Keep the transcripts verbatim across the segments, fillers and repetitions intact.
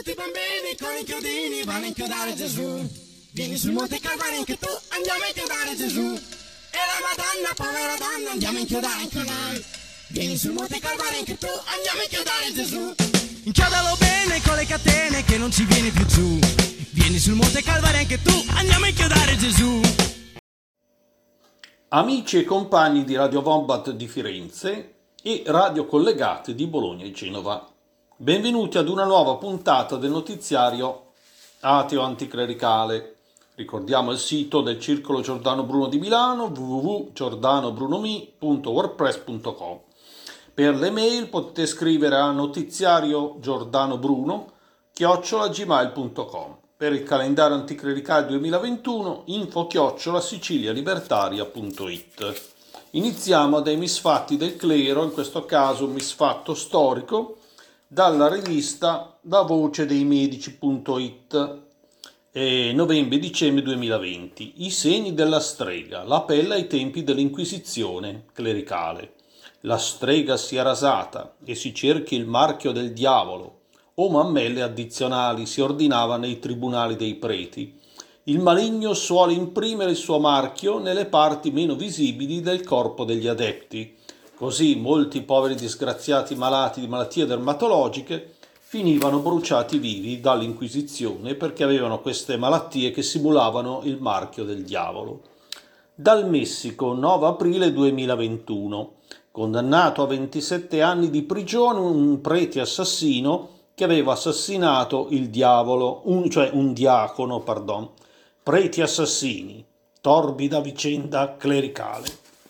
tutti i bambini con i chiodini vanno a inchiodare Gesù. Vieni sul Monte Calvario anche tu, andiamo a inchiodare Gesù. E la Madonna, povera donna, andiamo a inchiodare anche noi. Vieni sul Monte Calvario anche tu, andiamo a inchiodare Gesù. Inchiodalo bene con le catene che non ci viene più giù. Vieni sul Monte Calvario anche tu, andiamo a inchiodare Gesù. Amici e compagni di Radio Wombat di Firenze e Radio Collegate di Bologna e Genova, benvenuti ad una nuova puntata del notiziario Ateo Anticlericale. Ricordiamo il sito del Circolo Giordano Bruno di Milano, w w w punto giordanobrunomi punto wordpress punto com. Per le mail potete scrivere a notiziario giordanobruno chiocciola gmail punto com. Per il calendario anticlericale duemilaventuno info chiocciola sicilialibertaria punto it. Iniziamo dai misfatti del clero, in questo caso un misfatto storico, dalla rivista da voce dei medici punto it. Eh, novembre-dicembre duemilaventi. I segni della strega, l'appello ai tempi dell'Inquisizione clericale. La strega sia rasata e si cerchi il marchio del diavolo, o mammelle addizionali si ordinava nei tribunali dei preti. Il maligno suole imprimere il suo marchio nelle parti meno visibili del corpo degli adepti. Così molti poveri disgraziati malati di malattie dermatologiche finivano bruciati vivi dall'Inquisizione perché avevano queste malattie che simulavano il marchio del diavolo. Dal Messico, nove aprile duemilaventuno. Condannato a ventisette anni di prigione un prete assassino che aveva assassinato il diavolo, un, cioè un diacono, pardon. Preti assassini, torbida vicenda clericale.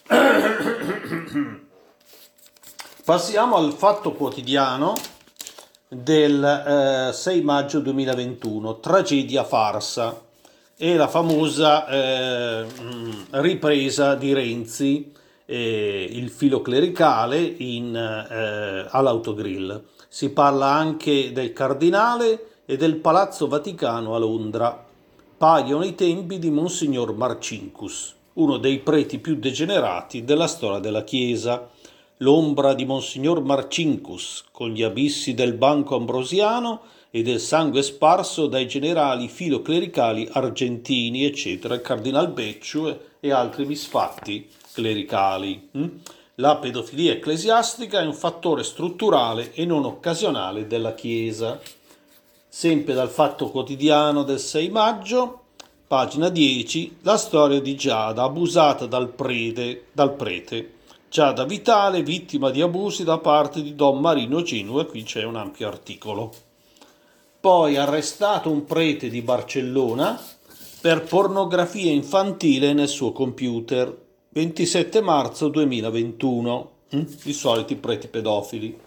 Passiamo al Fatto Quotidiano del eh, sei maggio duemilaventuno, tragedia farsa, e la famosa eh, ripresa di Renzi, eh, il filo clericale in, eh, all'Autogrill. Si parla anche del Cardinale e del Palazzo Vaticano a Londra. Paiono i tempi di Monsignor Marcinkus, uno dei preti più degenerati della storia della Chiesa. L'ombra di Monsignor Marcinkus, con gli abissi del Banco Ambrosiano e del sangue sparso dai generali filoclericali argentini, eccetera, il Cardinal Becciu e altri misfatti clericali. La pedofilia ecclesiastica è un fattore strutturale e non occasionale della Chiesa. Sempre dal Fatto Quotidiano del sei maggio, pagina dieci, la storia di Giada, abusata dal prete, dal prete. Giada Vitale, vittima di abusi da parte di Don Marino Genua, qui c'è un ampio articolo. Poi arrestato un prete di Barcellona per pornografia infantile nel suo computer, ventisette marzo duemilaventuno, i soliti preti pedofili.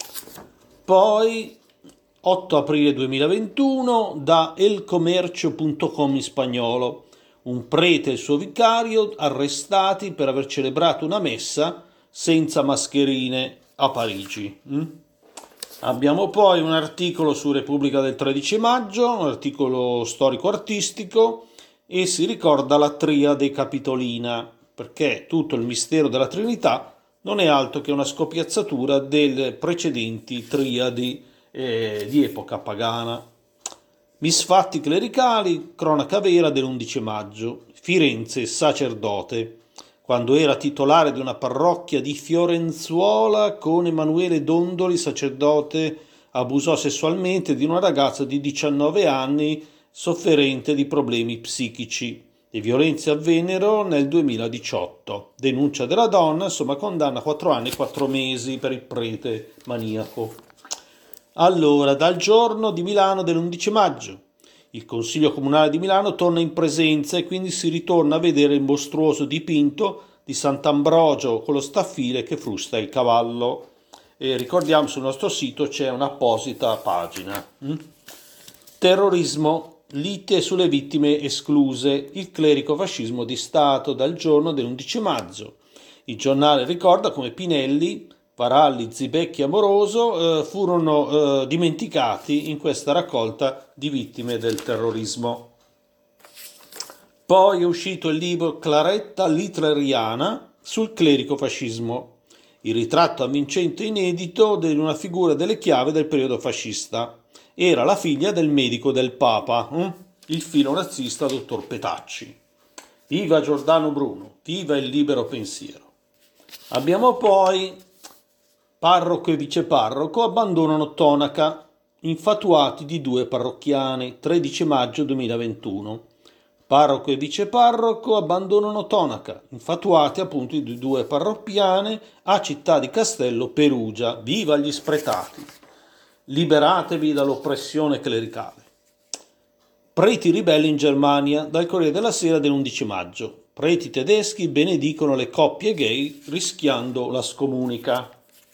Poi otto aprile duemilaventuno, da elcomercio punto com in spagnolo, un prete e il suo vicario arrestati per aver celebrato una messa senza mascherine a Parigi. Mm? Abbiamo poi un articolo su Repubblica del tredici maggio, un articolo storico-artistico, e si ricorda la triade capitolina, perché tutto il mistero della Trinità non è altro che una scopiazzatura delle precedenti triadi eh, di epoca pagana. Misfatti clericali, cronaca vera dell'undici maggio. Firenze, sacerdote. Quando era titolare di una parrocchia di Fiorenzuola, con Emanuele Dondoli, sacerdote, abusò sessualmente di una ragazza di diciannove anni sofferente di problemi psichici. Le violenze avvennero nel duemiladiciotto. Denuncia della donna, insomma condanna a quattro anni e quattro mesi per il prete maniaco. Allora, dal giorno di Milano dell'undici maggio, il Consiglio Comunale di Milano torna in presenza e quindi si ritorna a vedere il mostruoso dipinto di Sant'Ambrogio con lo staffile che frusta il cavallo. E ricordiamo, sul nostro sito c'è un'apposita pagina. Mm? Terrorismo, lite sulle vittime escluse, il clerico-fascismo di Stato, dal giorno dell'undici maggio. Il giornale ricorda come Pinelli, Varalli, Zibecchi e Amoroso eh, furono eh, dimenticati in questa raccolta di vittime del terrorismo. Poi è uscito il libro Claretta Litreriana sul clerico-fascismo, il ritratto avvincente inedito di una figura delle chiavi del periodo fascista. era la figlia del medico del Papa, hm? il filo razzista dottor Petacci. Viva Giordano Bruno, viva il libero pensiero. Abbiamo poi parroco e viceparroco abbandonano Tonaca, infatuati di due parrocchiane, tredici maggio duemilaventuno. Parroco e viceparroco abbandonano Tonaca, infatuati appunto di due parrocchiane a Città di Castello, Perugia. Viva gli spretati! Liberatevi dall'oppressione clericale. Preti ribelli in Germania, dal Corriere della Sera dell'undici maggio. Preti tedeschi benedicono le coppie gay rischiando la scomunica.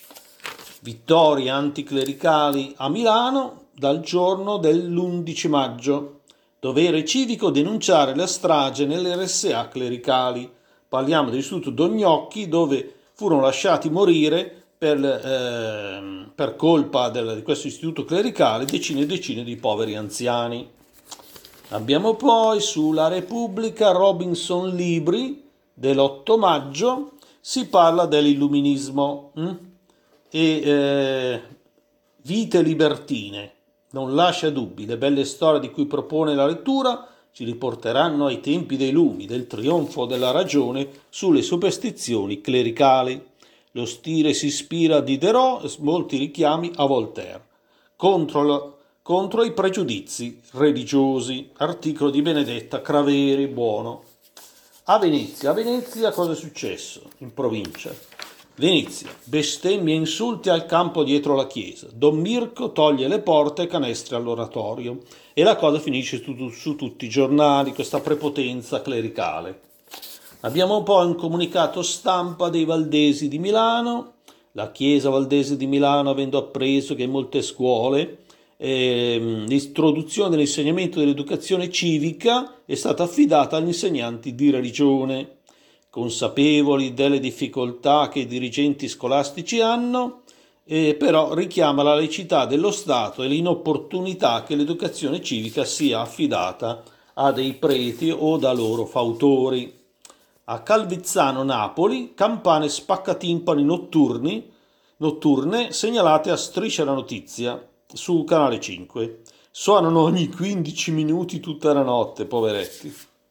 Vittorie anticlericali a Milano dal giorno dell'undici maggio. Dovere civico denunciare la strage nelle R S A clericali. Parliamo dell'istituto Dognocchi, dove furono lasciati morire per, eh, per colpa del, di questo istituto clericale decine e decine di poveri anziani. Abbiamo poi sulla Repubblica Robinson Libri dell'otto maggio, si parla dell'illuminismo hm? e eh, vite libertine. Non lascia dubbi, le belle storie di cui propone la lettura ci riporteranno ai tempi dei lumi, del trionfo della ragione sulle superstizioni clericali. Lo stile si ispira a Diderot, molti richiami a Voltaire. Contro la contro i pregiudizi religiosi, articolo di Benedetta Craveri, buono. A Venezia, a Venezia cosa è successo in provincia? Venezia, bestemmie e insulti al campo dietro la chiesa, Don Mirko toglie le porte e canestri all'oratorio e la cosa finisce su, su tutti i giornali, questa prepotenza clericale. Abbiamo poi un comunicato stampa dei Valdesi di Milano, la chiesa Valdese di Milano avendo appreso che in molte scuole l'introduzione dell'insegnamento dell'educazione civica è stata affidata agli insegnanti di religione. Consapevoli delle difficoltà che i dirigenti scolastici hanno, eh, però richiama la laicità dello Stato e l'inopportunità che l'educazione civica sia affidata a dei preti o da loro fautori. A Calvizzano, Napoli, campane spaccatimpani notturni, notturne segnalate a Striscia la Notizia su Canale cinque. Suonano ogni quindici minuti tutta la notte, poveretti.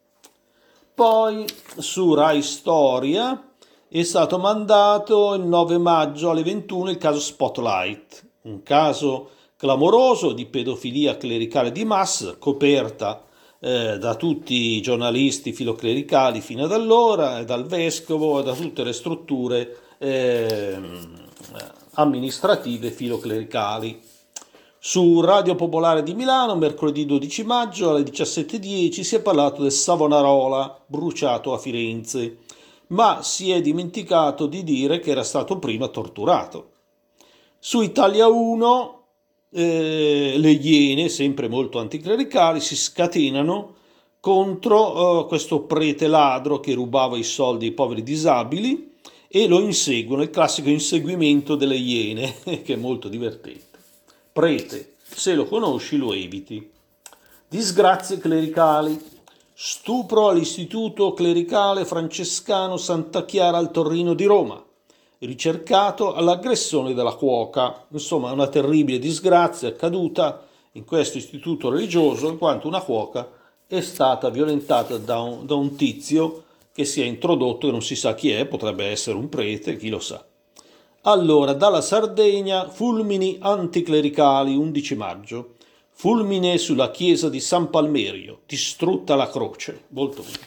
Poi su Rai Storia è stato mandato il nove maggio alle ventuno il caso Spotlight, un caso clamoroso di pedofilia clericale di massa, coperta eh, da tutti i giornalisti filoclericali fino ad allora, dal vescovo e da tutte le strutture eh, amministrative filoclericali. Su Radio Popolare di Milano, mercoledì dodici maggio alle diciassette e dieci si è parlato del Savonarola bruciato a Firenze, ma si è dimenticato di dire che era stato prima torturato. Su Italia uno eh, le Iene, sempre molto anticlericali, si scatenano contro eh, questo prete ladro che rubava i soldi ai poveri disabili e lo inseguono, il classico inseguimento delle Iene, che è molto divertente. Prete, se lo conosci lo eviti. Disgrazie clericali. Stupro all'istituto clericale francescano Santa Chiara al Torrino di Roma. Ricercato all'aggressione della cuoca. Insomma, una terribile disgrazia accaduta in questo istituto religioso in quanto una cuoca è stata violentata da un, da un tizio che si è introdotto e non si sa chi è, potrebbe essere un prete, chi lo sa. Allora, dalla Sardegna, fulmini anticlericali, undici maggio. Fulmine sulla chiesa di San Palmerio, distrutta la croce. Molto bene.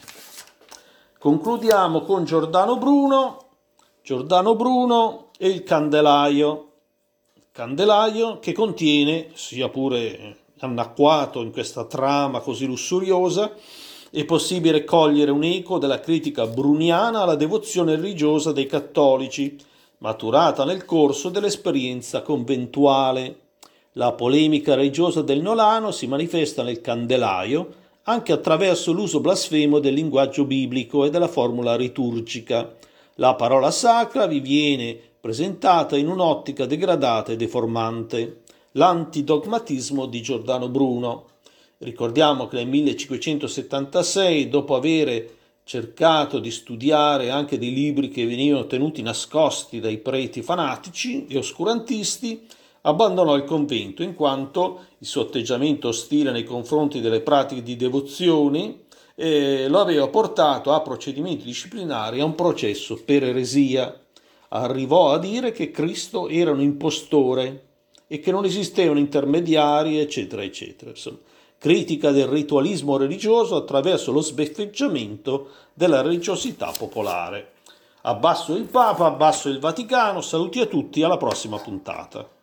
Concludiamo con Giordano Bruno. Giordano Bruno e il candelaio. Il candelaio che contiene, sia pure annacquato in questa trama così lussuriosa, è possibile cogliere un eco della critica bruniana alla devozione religiosa dei cattolici, maturata nel corso dell'esperienza conventuale. La polemica religiosa del Nolano si manifesta nel Candelaio anche attraverso l'uso blasfemo del linguaggio biblico e della formula liturgica. La parola sacra vi viene presentata in un'ottica degradata e deformante. L'antidogmatismo di Giordano Bruno. Ricordiamo che nel millecinquecentosettantasei, dopo avere cercato di studiare anche dei libri che venivano tenuti nascosti dai preti fanatici e oscurantisti, abbandonò il convento in quanto il suo atteggiamento ostile nei confronti delle pratiche di devozioni eh, lo aveva portato a procedimenti disciplinari e a un processo per eresia. Arrivò a dire che Cristo era un impostore e che non esistevano intermediari, eccetera, eccetera. Insomma, critica del ritualismo religioso attraverso lo sbeffeggiamento della religiosità popolare. Abbasso il Papa, abbasso il Vaticano, saluti a tutti, alla prossima puntata.